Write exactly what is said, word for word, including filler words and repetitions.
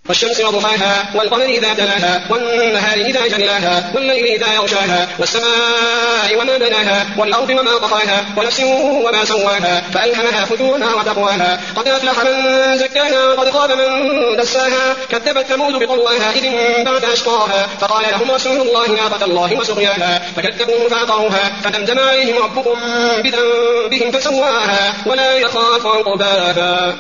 والشمس وضحاها والقمر إذا تلاها والنهار إذا جلاها والليل إذا يغشاها والسماء وما بناها والأرض وما طحاها ونفس وما سواها فألهمها فجورها وتقواها قد أفلح من زكاها وقد خاب من دساها كذبت ثمود بطغواها إذ انبعث أشقاها فقال لهم رسول الله ناقة الله وسقياها فكذبوه فعقروها فدمدم عليهم ربكم بذنبهم فسواها ولا يخاف عقباها.